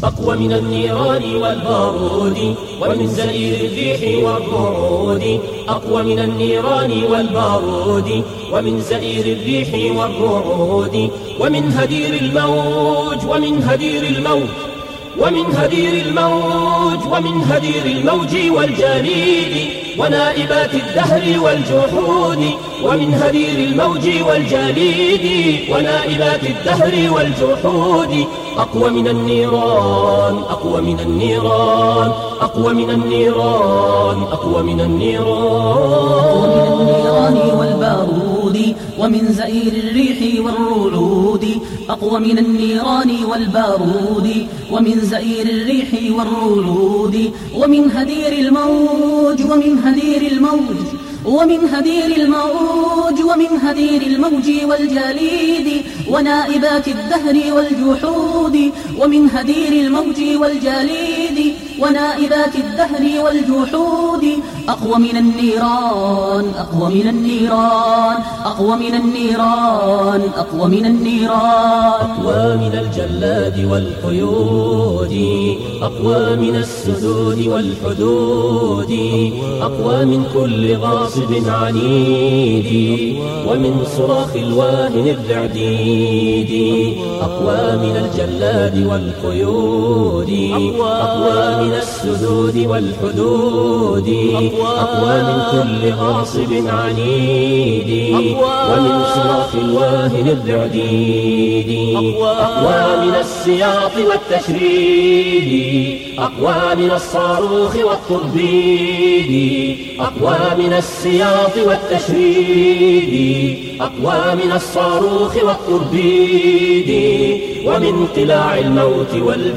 أقوى من النيران والبارود ومن زئير الريح والرعود. أقوى من النيران والبارود ومن زئير الريح والرعود. ومن هدير الموج ومن هدير الموج ومن هدير الموج ومن هدير الموج والجليد ونائبات الدهر والجحود. ومن هدير الموج والجليد ونائبات الدهر والجحود. أقوى من النيران أقوى من النيران أقوى من النيران أقوى من النيران والبارود ومن زئير الريح والرعود. أقوى من النيران والبارود ومن زئير الريح والرعود. ومن هدير الموج ومن هدير الموج ومن هدير الموج ومن هدير الموج والجليد ونائبات الدهر والجحود. ومن هدير الموج والجليد ونائبات الدهر والجحود. أقوى من النيران أقوى من النيران أقوى من النيران أقوى من النيران. أقوى من الجلاد والقيود أقوى من السدود والحدود. أقوى من كل غاصب عنيد ومن صراخ الواهن الرعديد. أقوى من الجلاد والقيود أقوى من السدود والحدود. أقوى من كل غاصب عنيد ومن صراخ الواهن الرعديد. أقوى من السياط والتشريد أقوى من الصاروخ والطربيد. أقوى من السياط والتشريد أقوى من الصاروخ والطربيد. ومن قلاع الموت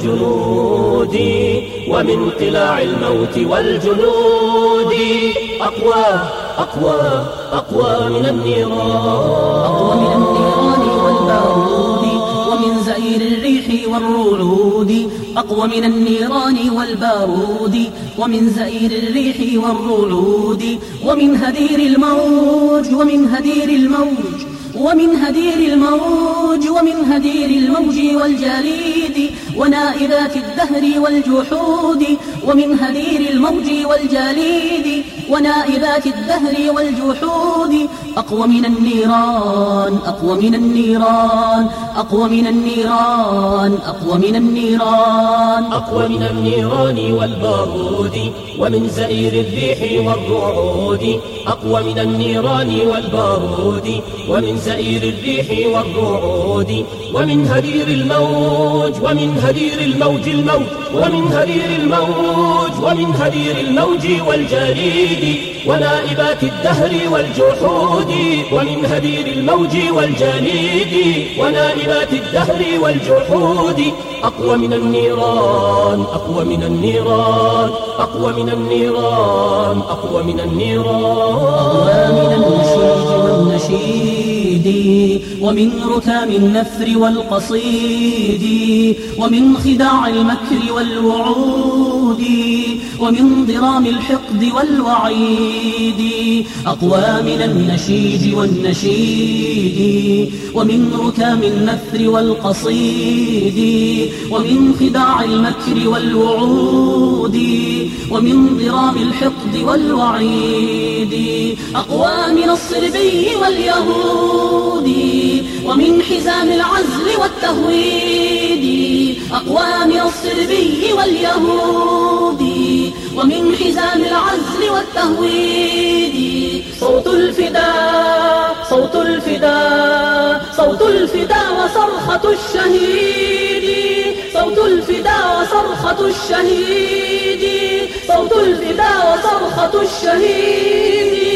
والجنود ومن قلاع الموت والجنود. أقوى أقوى أقوى من النيران أقوى من النيران والبارود ومن زئير الريح والرعود. أقوى من النيران والبارود ومن زئير الريح والرعود. ومن هدير الموج ومن هدير الموج ومن هدير الموج ومن هدير الموج والجليد ونائبات الدهر والجحود. ومن هدير الموج والجليد ونائبات الدهر والجحود. أقوى من النيران أقوى من النيران أقوى من النيران أقوى من النيران. أقوى من النيران والبارود ومن زئير الريح والرعود. أقوى من النيران والبارود ومن زئير الريح والرعود. ومن هدير الموج ومن هدير الموج الموج ومن هدير الموج ومن هدير الموج والجليد ونائبات الدهر والجحود. ومن هدير الموج والجليد ونائبات الدهر والجحود. أقوى من النيران أقوى من النيران أقوى من النيران أقوى من النيران. أقوى من النشيج والنشيد ومن ركام النثر والقصيد ومن خداع المكر والوعود ومن ضرام الحقد والوعيد. أقوى من النشيج والنشيد ومن ركام النثر والقصيد ومن خداع المكر والوعود ومن ضرام الحقد والوعيد. أقوى من الصربي واليهود ومن حزام العزل والتهويد. أقوى من الصربي واليهود ومن حزام العزل والتهويد. صوت الفداء صوت الفداء صوت الفداء وصرخة الشهيد. صوت الفداء وصرخة الشهيد صوت الفداء وصرخة الشهيد.